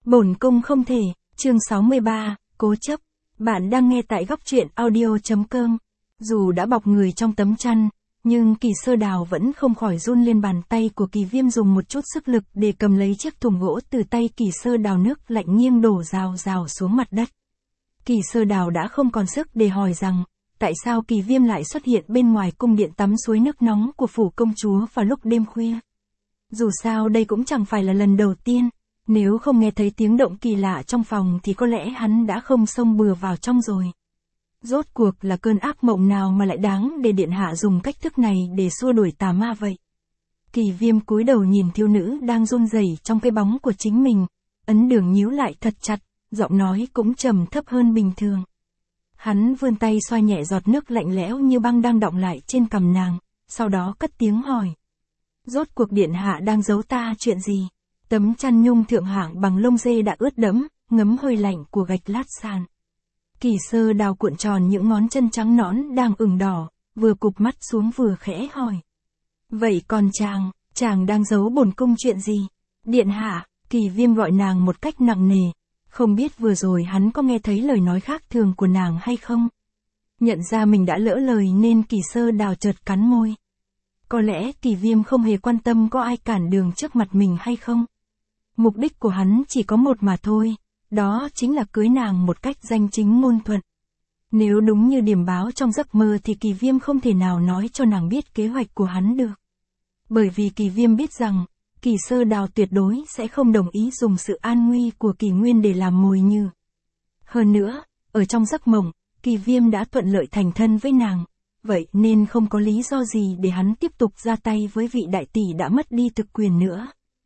Bổn cung không thể, chương 63, cố chấp. Bạn đang nghe tại góc truyện audio.com. Dù đã bọc người trong tấm chăn, nhưng Kỳ Sơ Đào vẫn không khỏi run lên. Bàn tay của Kỳ Viêm dùng một chút sức lực để cầm lấy chiếc thùng gỗ từ tay Kỳ Sơ Đào, nước lạnh nghiêng đổ rào rào xuống mặt đất. Kỳ Sơ Đào đã không còn sức để hỏi rằng, tại sao Kỳ Viêm lại xuất hiện bên ngoài cung điện tắm suối nước nóng của phủ công chúa vào lúc đêm khuya. Dù sao đây cũng chẳng phải là lần đầu tiên. Nếu không nghe thấy tiếng động kỳ lạ trong phòng thì có lẽ hắn đã không xông bừa vào trong rồi. Rốt cuộc là cơn ác mộng nào mà lại đáng để điện hạ dùng cách thức này để xua đuổi tà ma vậy? Kỳ Viêm cúi đầu nhìn thiếu nữ đang run rẩy trong cái bóng của chính mình, ấn đường nhíu lại thật chặt, giọng nói cũng trầm thấp hơn bình thường. Hắn vươn tay xoa nhẹ giọt nước lạnh lẽo như băng đang đọng lại trên cằm nàng, sau đó cất tiếng hỏi. Rốt cuộc điện hạ đang giấu ta chuyện gì? Tấm chăn nhung thượng hạng bằng lông dê đã ướt đẫm, ngấm hơi lạnh của gạch lát sàn. Kỳ Sơ Đào cuộn tròn những ngón chân trắng nõn đang ửng đỏ, vừa cụp mắt xuống vừa khẽ hỏi. Vậy còn chàng đang giấu bổn cung chuyện gì? Điện hạ, Kỳ Viêm gọi nàng một cách nặng nề, không biết vừa rồi hắn có nghe thấy lời nói khác thường của nàng hay không? Nhận ra mình đã lỡ lời nên Kỳ Sơ Đào chợt cắn môi. Có lẽ Kỳ Viêm không hề quan tâm có ai cản đường trước mặt mình hay không. Mục đích của hắn chỉ có một mà thôi, đó chính là cưới nàng một cách danh chính ngôn thuận. Nếu đúng như điểm báo trong giấc mơ thì Kỳ Viêm không thể nào nói cho nàng biết kế hoạch của hắn được. Bởi vì Kỳ Viêm biết rằng, Kỳ Sơ Đào tuyệt đối sẽ không đồng ý dùng sự an nguy của Kỳ Nguyên để làm mồi nhử. Hơn nữa, ở trong giấc mộng, Kỳ Viêm đã thuận lợi thành thân với nàng, vậy nên không có lý do gì để hắn tiếp tục ra tay với vị đại tỷ đã mất đi thực quyền nữa.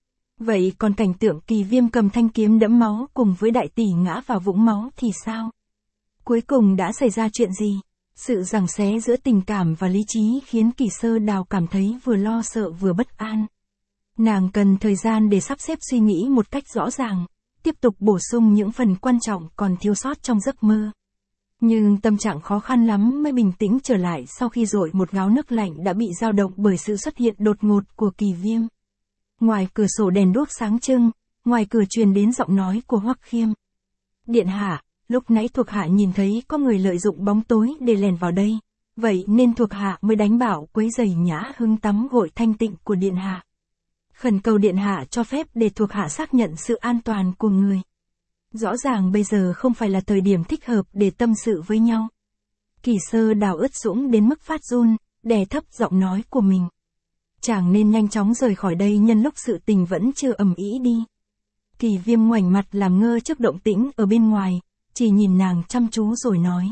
Vậy còn cảnh tượng Kỳ Viêm cầm thanh kiếm đẫm máu cùng với đại tỷ ngã vào vũng máu thì sao? Cuối cùng đã xảy ra chuyện gì? Sự giằng xé giữa tình cảm và lý trí khiến Kỳ Sơ Đào cảm thấy vừa lo sợ vừa bất an. Nàng cần thời gian để sắp xếp suy nghĩ một cách rõ ràng, tiếp tục bổ sung những phần quan trọng còn thiếu sót trong giấc mơ. Nhưng tâm trạng khó khăn lắm mới bình tĩnh trở lại sau khi dội một gáo nước lạnh đã bị dao động bởi sự xuất hiện đột ngột của Kỳ Viêm. Ngoài cửa sổ đèn đuốc sáng trưng, ngoài cửa truyền đến giọng nói của Hoắc Khiêm. Điện hạ, lúc nãy thuộc hạ nhìn thấy có người lợi dụng bóng tối để lèn vào đây, vậy nên thuộc hạ mới đánh bảo quấy rầy nhã hứng tắm gội thanh tịnh của điện hạ. Khẩn cầu điện hạ cho phép để thuộc hạ xác nhận sự an toàn của người. Rõ ràng bây giờ không phải là thời điểm thích hợp để tâm sự với nhau. Kỳ Sơ Đào ướt sũng đến mức phát run, đè thấp giọng nói của mình. Chàng nên nhanh chóng rời khỏi đây nhân lúc sự tình vẫn chưa ầm ĩ đi. Kỳ Viêm ngoảnh mặt làm ngơ trước động tĩnh ở bên ngoài, chỉ nhìn nàng chăm chú rồi nói.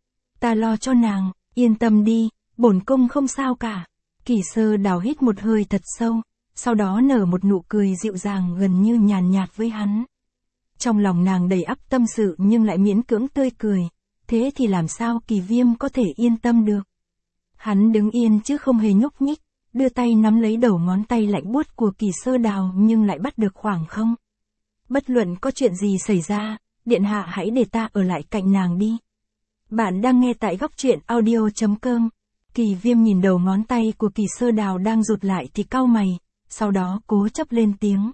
Ta lo cho nàng, yên tâm đi, bổn cung không sao cả. Kỳ Sơ Đào hít một hơi thật sâu, sau đó nở một nụ cười dịu dàng gần như nhàn nhạt với hắn. Trong lòng nàng đầy ắp tâm sự nhưng lại miễn cưỡng tươi cười, thế thì làm sao Kỳ Viêm có thể yên tâm được. Hắn đứng yên chứ không hề nhúc nhích, đưa tay nắm lấy đầu ngón tay lạnh buốt của Kỳ Sơ Đào nhưng lại bắt được khoảng không. Bất luận có chuyện gì xảy ra, điện hạ hãy để ta ở lại cạnh nàng đi. Bạn đang nghe tại góc truyện audio.com. Kỳ Viêm nhìn đầu ngón tay của Kỳ Sơ Đào đang rụt lại thì cau mày, sau đó cố chấp lên tiếng.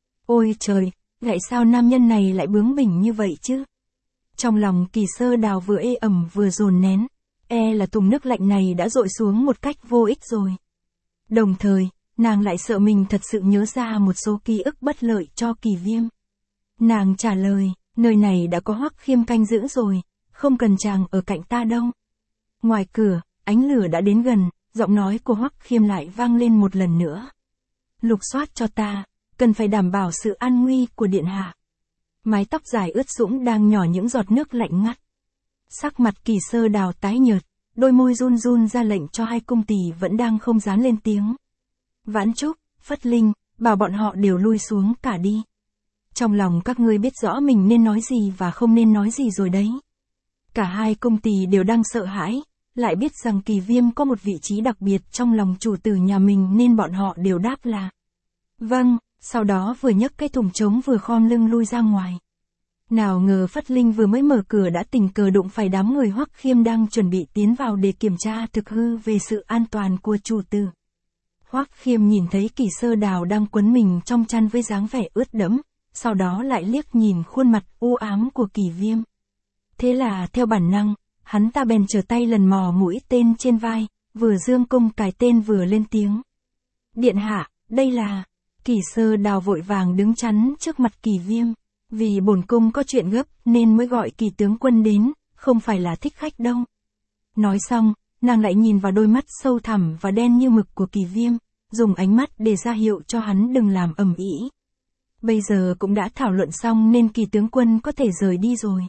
Ôi trời, tại sao nam nhân này lại bướng bỉnh như vậy chứ? Trong lòng Kỳ Sơ Đào vừa ê ẩm vừa dồn nén, là thùng nước lạnh này đã dội xuống một cách vô ích rồi. Đồng thời, nàng lại sợ mình thật sự nhớ ra một số ký ức bất lợi cho Kỳ Viêm. Nàng trả lời, nơi này đã có Hoắc Khiêm canh giữ rồi, không cần chàng ở cạnh ta đâu. Ngoài cửa, ánh lửa đã đến gần, giọng nói của Hoắc Khiêm lại vang lên một lần nữa. Lục soát cho ta, cần phải đảm bảo sự an nguy của điện hạ. Mái tóc dài ướt sũng đang nhỏ những giọt nước lạnh ngắt. Sắc mặt Kỳ Sơ Đào tái nhợt, đôi môi run run ra lệnh cho hai cung tỳ vẫn đang không dám lên tiếng. Vãn Trúc, Phất Linh, bảo bọn họ đều lui xuống cả đi. Trong lòng các ngươi biết rõ mình nên nói gì và không nên nói gì rồi đấy. Cả hai cung tỳ đều đang sợ hãi, lại biết rằng Kỳ Viêm có một vị trí đặc biệt trong lòng chủ tử nhà mình nên bọn họ đều đáp là vâng, sau đó vừa nhấc cái thùng trống vừa khom lưng lui ra ngoài. Nào ngờ Phất Linh vừa mới mở cửa đã tình cờ đụng phải đám người Hoắc Khiêm đang chuẩn bị tiến vào để kiểm tra thực hư về sự an toàn của chủ tử. Hoắc Khiêm nhìn thấy Kỳ Sơ Đào đang quấn mình trong chăn với dáng vẻ ướt đẫm, sau đó lại liếc nhìn khuôn mặt u ám của Kỳ Viêm. Thế là theo bản năng, hắn ta bèn trở tay lần mò mũi tên trên vai, vừa dương cung cài tên vừa lên tiếng. Điện hạ, đây là... Kỳ Sơ Đào vội vàng đứng chắn trước mặt Kỳ Viêm. Vì bổn cung có chuyện gấp nên mới gọi Kỳ tướng quân đến, không phải là thích khách đâu. Nói xong, nàng lại nhìn vào đôi mắt sâu thẳm và đen như mực của Kỳ Viêm, dùng ánh mắt để ra hiệu cho hắn đừng làm ầm ĩ. Bây giờ cũng đã thảo luận xong nên Kỳ tướng quân có thể rời đi rồi.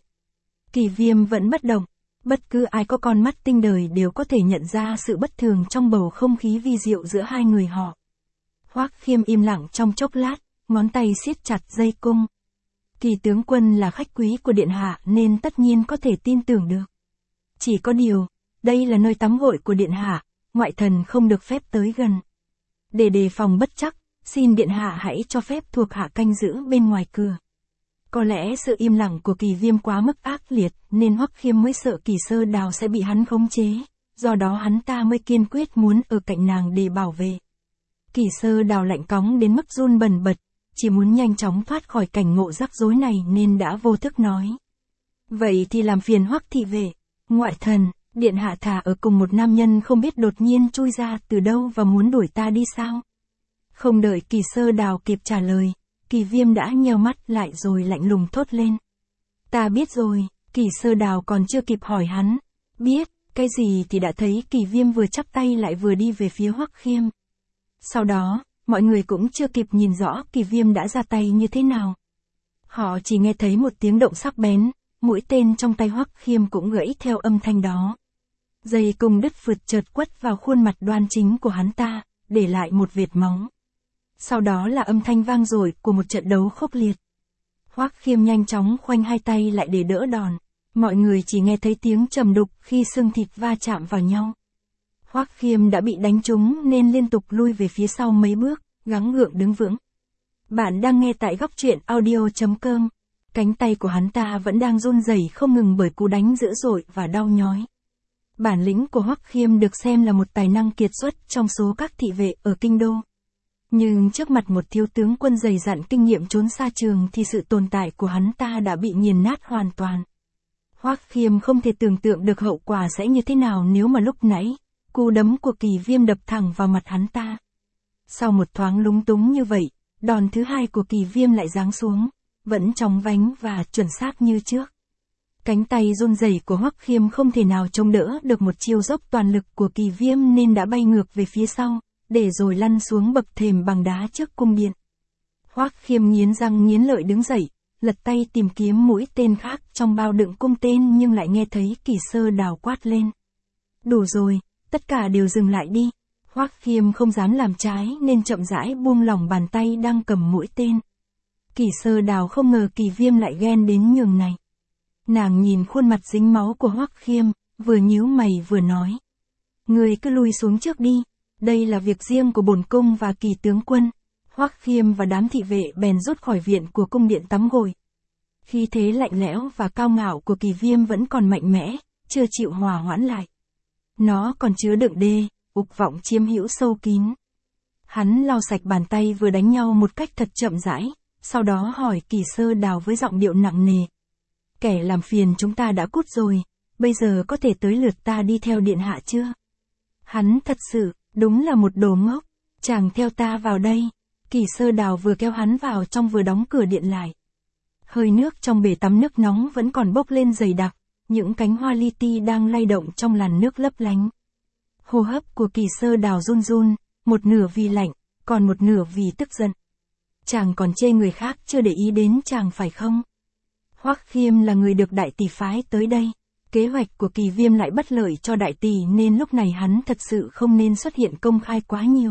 Kỳ Viêm vẫn bất động, bất cứ ai có con mắt tinh đời đều có thể nhận ra sự bất thường trong bầu không khí vi diệu giữa hai người họ. Hoắc Khiêm im lặng trong chốc lát, ngón tay siết chặt dây cung. Kỳ tướng quân là khách quý của điện hạ nên tất nhiên có thể tin tưởng được. Chỉ có điều, đây là nơi tắm gội của điện hạ, ngoại thần không được phép tới gần. Để đề phòng bất trắc, xin điện hạ hãy cho phép thuộc hạ canh giữ bên ngoài cửa. Có lẽ sự im lặng của Kỳ Viêm quá mức ác liệt nên Hoắc Khiêm mới sợ Kỳ Sơ Đào sẽ bị hắn khống chế, do đó hắn ta mới kiên quyết muốn ở cạnh nàng để bảo vệ. Kỳ Sơ Đào lạnh cóng đến mức run bần bật, chỉ muốn nhanh chóng thoát khỏi cảnh ngộ rắc rối này nên đã vô thức nói. Vậy thì làm phiền Hoắc thị vệ, ngoại thần, điện hạ thà ở cùng một nam nhân không biết đột nhiên chui ra từ đâu và muốn đuổi ta đi sao? Không đợi Kỳ Sơ Đào kịp trả lời, Kỳ Viêm đã nheo mắt lại rồi lạnh lùng thốt lên. Ta biết rồi. Kỳ Sơ Đào còn chưa kịp hỏi hắn. Biết, cái gì thì đã thấy Kỳ Viêm vừa chắp tay lại vừa đi về phía Hoắc Khiêm. Sau đó, mọi người cũng chưa kịp nhìn rõ Kỳ Viêm đã ra tay như thế nào. Họ chỉ nghe thấy một tiếng động sắc bén, mũi tên trong tay Hoắc Khiêm cũng gãy theo âm thanh đó. Dây cung đứt phượt chợt quất vào khuôn mặt đoan chính của hắn ta, để lại một vệt máu. Sau đó là âm thanh vang dội của một trận đấu khốc liệt. Hoắc Khiêm nhanh chóng khoanh hai tay lại để đỡ đòn. Mọi người chỉ nghe thấy tiếng trầm đục khi xương thịt va chạm vào nhau. Hoắc Khiêm đã bị đánh trúng nên liên tục lui về phía sau mấy bước, gắng gượng đứng vững. Bạn đang nghe tại góc truyện audio.com. Cánh tay của hắn ta vẫn đang run rẩy không ngừng bởi cú đánh dữ dội và đau nhói. Bản lĩnh của Hoắc Khiêm được xem là một tài năng kiệt xuất trong số các thị vệ ở kinh đô. Nhưng trước mặt một thiếu tướng quân dày dặn kinh nghiệm trốn xa trường thì sự tồn tại của hắn ta đã bị nghiền nát hoàn toàn. Hoắc Khiêm không thể tưởng tượng được hậu quả sẽ như thế nào nếu mà lúc nãy, cú đấm của Kỳ Viêm đập thẳng vào mặt hắn ta. Sau một thoáng lúng túng như vậy, đòn thứ hai của Kỳ Viêm lại giáng xuống, vẫn chóng vánh và chuẩn xác như trước. Cánh tay run rẩy của Hoắc Khiêm không thể nào chống đỡ được một chiêu dốc toàn lực của Kỳ Viêm nên đã bay ngược về phía sau, để rồi lăn xuống bậc thềm bằng đá trước cung điện. Hoắc Khiêm nghiến răng nghiến lợi đứng dậy, lật tay tìm kiếm mũi tên khác trong bao đựng cung tên nhưng lại nghe thấy Kỳ Sơ Đào quát lên. Đủ rồi, tất cả đều dừng lại đi. Hoắc Khiêm không dám làm trái nên chậm rãi buông lỏng bàn tay đang cầm mũi tên. Kỳ Sơ Đào không ngờ Kỳ Viêm lại ghen đến nhường này. Nàng nhìn khuôn mặt dính máu của Hoắc Khiêm, vừa nhíu mày vừa nói. Người cứ lui xuống trước đi, đây là việc riêng của bổn cung và Kỳ tướng quân. Hoắc Khiêm và đám thị vệ bèn rút khỏi viện của cung điện tắm gội. Khí thế lạnh lẽo và cao ngạo của Kỳ Viêm vẫn còn mạnh mẽ, chưa chịu hòa hoãn lại. Nó còn chứa đựng ục vọng chiếm hữu sâu kín. Hắn lau sạch bàn tay vừa đánh nhau một cách thật chậm rãi, sau đó hỏi Kỳ Sơ Đào với giọng điệu nặng nề. Kẻ làm phiền chúng ta đã cút rồi, bây giờ có thể tới lượt ta đi theo điện hạ chưa? Hắn thật sự, đúng là một đồ ngốc, chàng theo ta vào đây. Kỳ Sơ Đào vừa kéo hắn vào trong vừa đóng cửa điện lại. Hơi nước trong bể tắm nước nóng vẫn còn bốc lên dày đặc, những cánh hoa li ti đang lay động trong làn nước lấp lánh. Hô hấp của Kỳ Sơ Đào run run, một nửa vì lạnh, còn một nửa vì tức giận. Chàng còn chê người khác chưa để ý đến chàng phải không? Hoắc Khiêm là người được đại tỷ phái tới đây. Kế hoạch của Kỳ Viêm lại bất lợi cho đại tỷ nên lúc này hắn thật sự không nên xuất hiện công khai quá nhiều.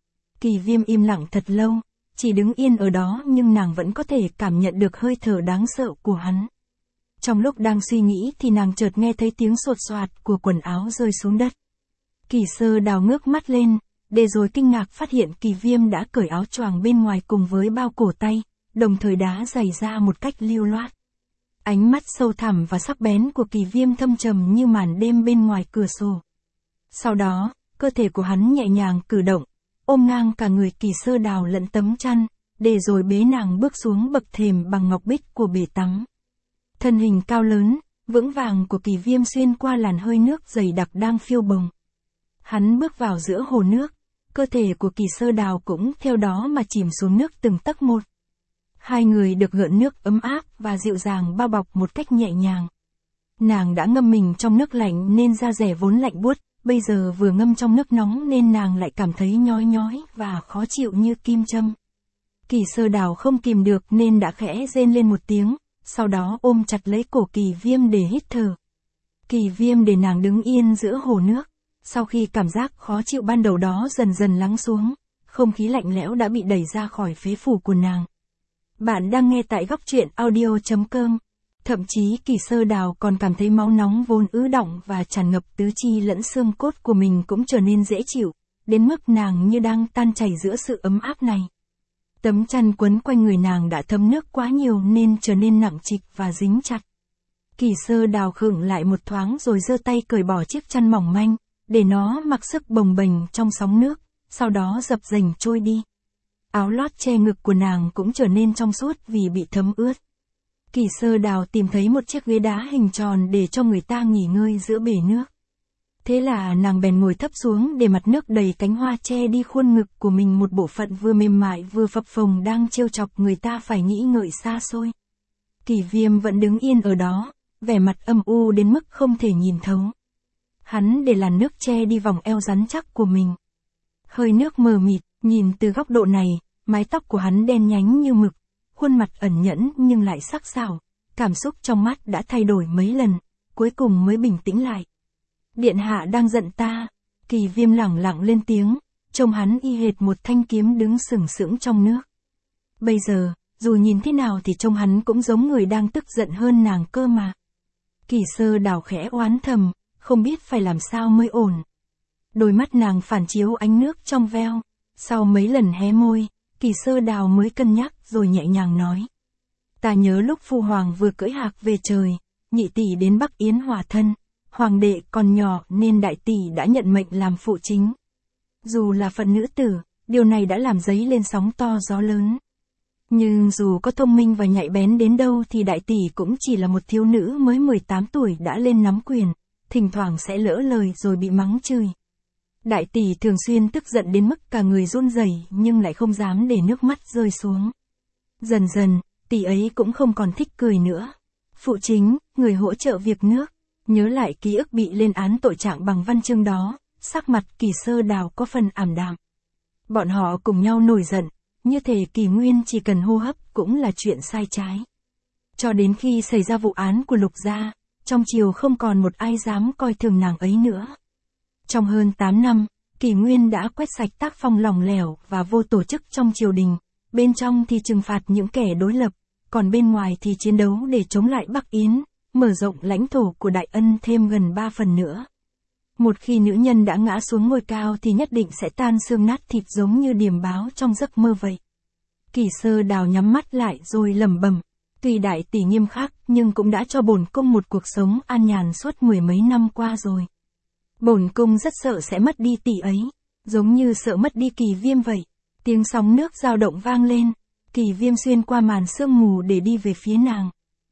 Kỳ Viêm im lặng thật lâu, chỉ đứng yên ở đó nhưng nàng vẫn có thể cảm nhận được hơi thở đáng sợ của hắn. Trong lúc đang suy nghĩ thì nàng chợt nghe thấy tiếng sột soạt của quần áo rơi xuống đất. Kỳ Sơ Đào ngước mắt lên, để rồi kinh ngạc phát hiện Kỳ Viêm đã cởi áo choàng bên ngoài cùng với bao cổ tay, đồng thời đá giày ra một cách lưu loát. Ánh mắt sâu thẳm và sắc bén của Kỳ Viêm thâm trầm như màn đêm bên ngoài cửa sổ. Sau đó, cơ thể của hắn nhẹ nhàng cử động, ôm ngang cả người Kỳ Sơ Đào lẫn tấm chăn, để rồi bế nàng bước xuống bậc thềm bằng ngọc bích của bể tắm. Thân hình cao lớn, vững vàng của Kỳ Viêm xuyên qua làn hơi nước dày đặc đang phiêu bồng. Hắn bước vào giữa hồ nước, cơ thể của Kỳ Sơ Đào cũng theo đó mà chìm xuống nước từng tấc một. Hai người được gợn nước ấm áp và dịu dàng bao bọc một cách nhẹ nhàng. Nàng đã ngâm mình trong nước lạnh nên da dẻ vốn lạnh buốt, bây giờ vừa ngâm trong nước nóng nên nàng lại cảm thấy nhói nhói và khó chịu như kim châm. Kỳ Sơ Đào không kìm được nên đã khẽ rên lên một tiếng, sau đó ôm chặt lấy cổ Kỳ Viêm để hít thở. Kỳ Viêm để nàng đứng yên giữa hồ nước. Sau khi cảm giác khó chịu ban đầu đó dần dần lắng xuống, không khí lạnh lẽo đã bị đẩy ra khỏi phế phủ của nàng. Bạn đang nghe tại góc truyện audio.com. Thậm chí Kỳ Sơ Đào còn cảm thấy máu nóng vốn ứ đọng và tràn ngập tứ chi lẫn xương cốt của mình cũng trở nên dễ chịu, đến mức nàng như đang tan chảy giữa sự ấm áp này. Tấm chăn quấn quanh người nàng đã thấm nước quá nhiều nên trở nên nặng trịch và dính chặt. Kỳ Sơ Đào khựng lại một thoáng rồi giơ tay cởi bỏ chiếc chăn mỏng manh, để nó mặc sức bồng bềnh trong sóng nước, sau đó dập dềnh trôi đi. Áo lót che ngực của nàng cũng trở nên trong suốt vì bị thấm ướt. Kỳ Sơ Đào tìm thấy một chiếc ghế đá hình tròn để cho người ta nghỉ ngơi giữa bể nước. Thế là nàng bèn ngồi thấp xuống để mặt nước đầy cánh hoa che đi khuôn ngực của mình, một bộ phận vừa mềm mại vừa phập phồng đang trêu chọc người ta phải nghĩ ngợi xa xôi. Kỳ Viêm vẫn đứng yên ở đó, vẻ mặt âm u đến mức không thể nhìn thấu. Hắn để làn nước che đi vòng eo rắn chắc của mình. Hơi nước mờ mịt, nhìn từ góc độ này, mái tóc của hắn đen nhánh như mực, khuôn mặt ẩn nhẫn nhưng lại sắc sảo, cảm xúc trong mắt đã thay đổi mấy lần, cuối cùng mới bình tĩnh lại. Điện hạ đang giận ta. Kỳ Viêm lẳng lặng lên tiếng, trông hắn y hệt một thanh kiếm đứng sừng sững trong nước. Bây giờ, dù nhìn thế nào thì trông hắn cũng giống người đang tức giận hơn nàng cơ mà. Kỳ Sơ Đào khẽ oán thầm, không biết phải làm sao mới ổn. Đôi mắt nàng phản chiếu ánh nước trong veo. Sau mấy lần hé môi, Kỳ Sơ Đào mới cân nhắc rồi nhẹ nhàng nói. Ta nhớ lúc Phu Hoàng vừa cưỡi hạc về trời, nhị tỷ đến Bắc Yến hòa thân. Hoàng đệ còn nhỏ nên đại tỷ đã nhận mệnh làm phụ chính. Dù là phận nữ tử, điều này đã làm dấy lên sóng to gió lớn. Nhưng dù có thông minh và nhạy bén đến đâu thì đại tỷ cũng chỉ là một thiếu nữ mới 18 tuổi đã lên nắm quyền, thỉnh thoảng sẽ lỡ lời rồi bị mắng chửi. Đại tỷ thường xuyên tức giận đến mức cả người run rẩy nhưng lại không dám để nước mắt rơi xuống. Dần dần, tỷ ấy cũng không còn thích cười nữa. Phụ chính, người hỗ trợ việc nước, nhớ lại ký ức bị lên án tội trạng bằng văn chương đó, sắc mặt Kỳ Sơ Đào có phần ảm đạm. Bọn họ cùng nhau nổi giận, như thể Kỳ Nguyên chỉ cần hô hấp cũng là chuyện sai trái. Cho đến khi xảy ra vụ án của Lục gia, trong triều không còn một ai dám coi thường nàng ấy nữa. Trong hơn 8 năm, Kỳ Nguyên đã quét sạch tác phong lỏng lẻo và vô tổ chức trong triều đình, bên trong thì trừng phạt những kẻ đối lập, còn bên ngoài thì chiến đấu để chống lại Bắc Yến, mở rộng lãnh thổ của Đại Ân thêm gần 3 phần nữa. Một khi nữ nhân đã ngã xuống ngôi cao thì nhất định sẽ tan xương nát thịt giống như điềm báo trong giấc mơ vậy. Kỳ Sơ Đào nhắm mắt lại rồi lẩm bẩm, tuy đại tỷ nghiêm khắc nhưng cũng đã cho bổn cung một cuộc sống an nhàn suốt mười mấy năm qua rồi. Bổn cung rất sợ sẽ mất đi tỷ ấy, giống như sợ mất đi Kỳ Viêm vậy. Tiếng sóng nước dao động vang lên, Kỳ Viêm xuyên qua màn sương mù để đi về phía nàng.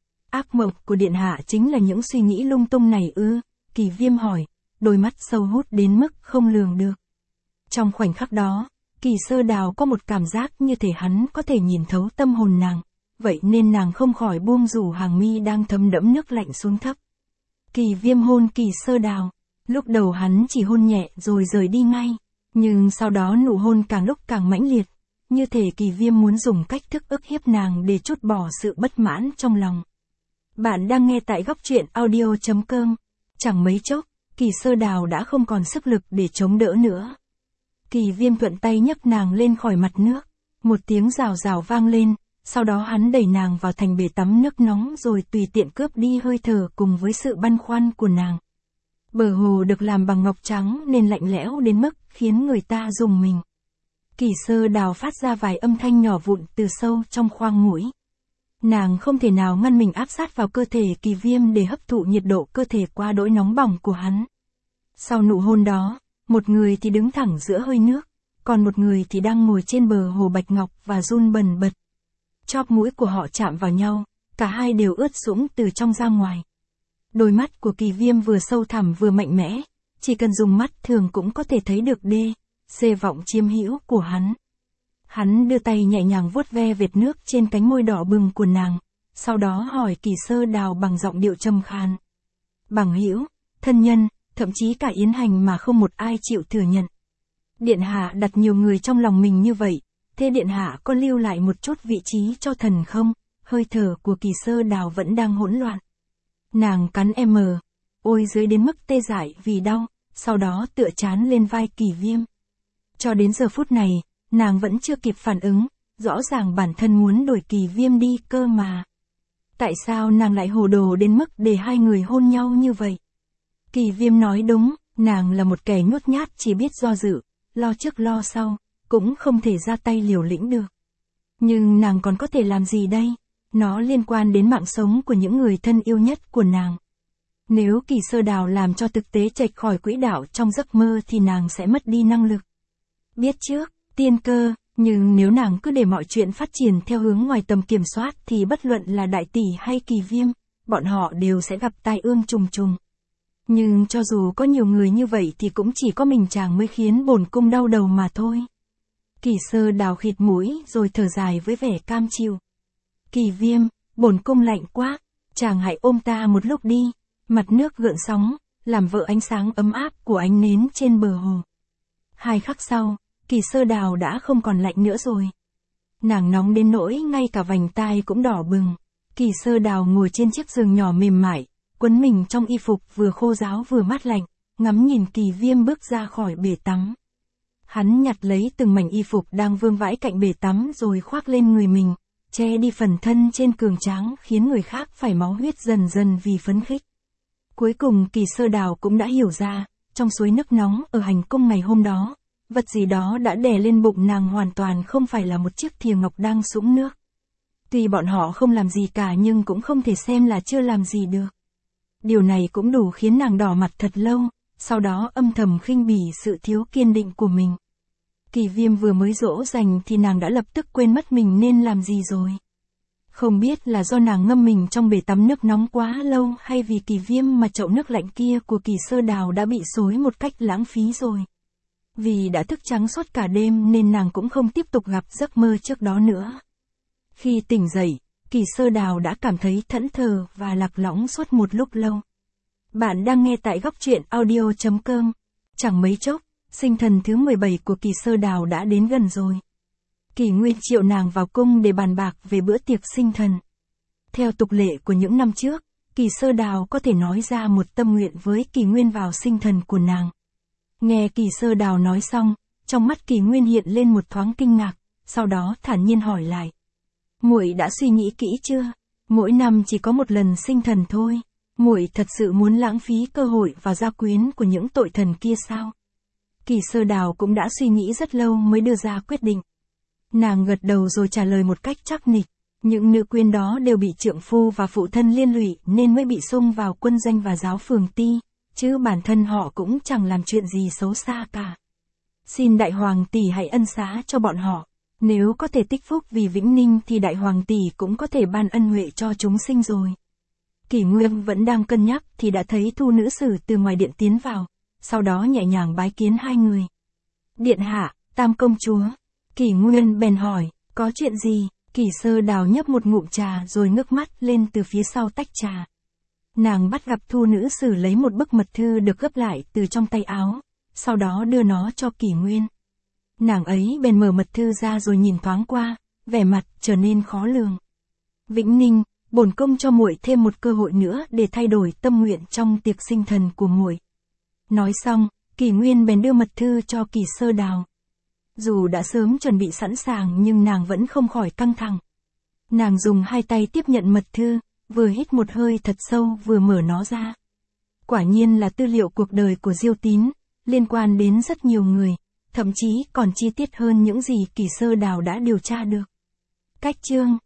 Ác mộng của điện hạ chính là những suy nghĩ lung tung này ư? Kỳ Viêm hỏi, đôi mắt sâu hút đến mức không lường được. Trong khoảnh khắc đó, Kỳ Sơ Đào có một cảm giác như thể hắn có thể nhìn thấu tâm hồn nàng, vậy nên nàng không khỏi buông rủ hàng mi đang thấm đẫm nước lạnh xuống thấp. Kỳ Viêm hôn Kỳ Sơ Đào, lúc đầu hắn chỉ hôn nhẹ rồi rời đi ngay, nhưng sau đó nụ hôn càng lúc càng mãnh liệt, như thể Kỳ Viêm muốn dùng cách thức ức hiếp nàng để trút bỏ sự bất mãn trong lòng. Bạn đang nghe tại góc truyện audio.com. Chẳng mấy chốc, Kỳ Sơ Đào đã không còn sức lực để chống đỡ nữa. Kỳ Viêm thuận tay nhấc nàng lên khỏi mặt nước, một tiếng rào rào vang lên, sau đó hắn đẩy nàng vào thành bể tắm nước nóng rồi tùy tiện cướp đi hơi thở cùng với sự băn khoăn của nàng. Bờ hồ được làm bằng ngọc trắng nên lạnh lẽo đến mức khiến người ta rùng mình. Kỳ Sơ Đào phát ra vài âm thanh nhỏ vụn từ sâu trong khoang mũi. Nàng không thể nào ngăn mình áp sát vào cơ thể Kỳ Viêm để hấp thụ nhiệt độ cơ thể quá đỗi nóng bỏng của hắn. Sau nụ hôn đó, một người thì đứng thẳng giữa hơi nước, còn một người thì đang ngồi trên bờ hồ bạch ngọc và run bần bật. Chóp mũi của họ chạm vào nhau, cả hai đều ướt sũng từ trong ra ngoài. Đôi mắt của Kỳ Viêm vừa sâu thẳm vừa mạnh mẽ, chỉ cần dùng mắt thường cũng có thể thấy được C vọng chiếm hữu của hắn. Hắn đưa tay nhẹ nhàng vuốt ve vệt nước trên cánh môi đỏ bừng của nàng, sau đó hỏi Kỳ Sơ Đào bằng giọng điệu trầm khan. Bằng hữu, thân nhân, thậm chí cả Yến Hành mà không một ai chịu thừa nhận. Điện hạ đặt nhiều người trong lòng mình như vậy, thế điện hạ có lưu lại một chút vị trí cho thần không? Hơi thở của Kỳ Sơ Đào vẫn đang hỗn loạn. Nàng cắn ôi dưới đến mức tê dại vì đau, sau đó tựa trán lên vai Kỳ Viêm. Cho đến giờ phút này, nàng vẫn chưa kịp phản ứng, rõ ràng bản thân muốn đuổi Kỳ Viêm đi cơ mà. Tại sao nàng lại hồ đồ đến mức để hai người hôn nhau như vậy? Kỳ Viêm nói đúng, nàng là một kẻ nhút nhát chỉ biết do dự, lo trước lo sau, cũng không thể ra tay liều lĩnh được. Nhưng nàng còn có thể làm gì đây? Nó liên quan đến mạng sống của những người thân yêu nhất của nàng. Nếu Kỳ Sơ Đào làm cho thực tế chệch khỏi quỹ đạo trong giấc mơ thì nàng sẽ mất đi năng lực. Biết trước, tiên cơ, nhưng nếu nàng cứ để mọi chuyện phát triển theo hướng ngoài tầm kiểm soát thì bất luận là Đại Tỷ hay Kỳ Viêm, bọn họ đều sẽ gặp tai ương trùng trùng. Nhưng cho dù có nhiều người như vậy thì cũng chỉ có mình chàng mới khiến bổn cung đau đầu mà thôi. Kỳ Sơ Đào khịt mũi rồi thở dài với vẻ cam chịu. Kỳ Viêm, bổn cung lạnh quá, chàng hãy ôm ta một lúc đi. Mặt nước gợn sóng, làm vỡ ánh sáng ấm áp của ánh nến trên bờ hồ. 2 khắc sau, Kỳ Sơ Đào đã không còn lạnh nữa rồi. Nàng nóng đến nỗi ngay cả vành tai cũng đỏ bừng. Kỳ Sơ Đào ngồi trên chiếc giường nhỏ mềm mại, quấn mình trong y phục vừa khô ráo vừa mát lạnh, ngắm nhìn Kỳ Viêm bước ra khỏi bể tắm. Hắn nhặt lấy từng mảnh y phục đang vương vãi cạnh bể tắm rồi khoác lên người mình, che đi phần thân trên cường tráng khiến người khác phải máu huyết dần dần vì phấn khích. Cuối cùng Kỳ Sơ Đào cũng đã hiểu ra, trong suối nước nóng ở hành cung ngày hôm đó, vật gì đó đã đè lên bụng nàng hoàn toàn không phải là một chiếc thìa ngọc đang sũng nước. Tuy bọn họ không làm gì cả nhưng cũng không thể xem là chưa làm gì được. Điều này cũng đủ khiến nàng đỏ mặt thật lâu, sau đó âm thầm khinh bỉ sự thiếu kiên định của mình. Kỳ Viêm vừa mới dỗ dành thì nàng đã lập tức quên mất mình nên làm gì rồi. Không biết là do nàng ngâm mình trong bể tắm nước nóng quá lâu hay vì Kỳ Viêm mà chậu nước lạnh kia của Kỳ Sơ Đào đã bị xối một cách lãng phí rồi. Vì đã thức trắng suốt cả đêm nên nàng cũng không tiếp tục gặp giấc mơ trước đó nữa. Khi tỉnh dậy, Kỳ Sơ Đào đã cảm thấy thẫn thờ và lạc lõng suốt một lúc lâu. Bạn đang nghe tại góc truyện audio.com. Chẳng mấy chốc, sinh thần thứ 17 của Kỳ Sơ Đào đã đến gần rồi. Kỳ Nguyên triệu nàng vào cung để bàn bạc về bữa tiệc sinh thần. Theo tục lệ của những năm trước, Kỳ Sơ Đào có thể nói ra một tâm nguyện với Kỳ Nguyên vào sinh thần của nàng. Nghe Kỳ Sơ Đào nói xong, trong mắt Kỳ Nguyên hiện lên một thoáng kinh ngạc, sau đó thản nhiên hỏi lại. Muội đã suy nghĩ kỹ chưa? Mỗi năm chỉ có một lần sinh thần thôi. Muội thật sự muốn lãng phí cơ hội và gia quyến của những tội thần kia sao? Kỳ Sơ Đào cũng đã suy nghĩ rất lâu mới đưa ra quyết định. Nàng gật đầu rồi trả lời một cách chắc nịch. Những nữ quyến đó đều bị trượng phu và phụ thân liên lụy nên mới bị xung vào quân doanh và giáo phường ti, chứ bản thân họ cũng chẳng làm chuyện gì xấu xa cả. Xin Đại Hoàng tỷ hãy ân xá cho bọn họ. Nếu có thể tích phúc vì Vĩnh Ninh thì Đại Hoàng tỷ cũng có thể ban ân huệ cho chúng sinh rồi. Kỳ Nguyên vẫn đang cân nhắc thì đã thấy Thu nữ sử từ ngoài điện tiến vào, sau đó nhẹ nhàng bái kiến hai người. Điện hạ, Tam công chúa. Kỳ Nguyên bèn hỏi, có chuyện gì? Kỳ Sơ Đào nhấp một ngụm trà rồi ngước mắt lên từ phía sau tách trà. Nàng bắt gặp Thu nữ sử lấy một bức mật thư được gấp lại từ trong tay áo, sau đó đưa nó cho Kỳ Nguyên. Nàng ấy bèn mở mật thư ra rồi nhìn thoáng qua, vẻ mặt trở nên khó lường. Vĩnh Ninh, bổn cung cho muội thêm một cơ hội nữa để thay đổi tâm nguyện trong tiệc sinh thần của muội. Nói xong, Kỳ Nguyên bèn đưa mật thư cho Kỳ Sơ Đào. Dù đã sớm chuẩn bị sẵn sàng nhưng nàng vẫn không khỏi căng thẳng. Nàng dùng hai tay tiếp nhận mật thư, vừa hít một hơi thật sâu vừa mở nó ra. Quả nhiên là tư liệu cuộc đời của Diêu Tín, liên quan đến rất nhiều người, thậm chí còn chi tiết hơn những gì Kỳ Sơ Đào đã điều tra được. Cách chương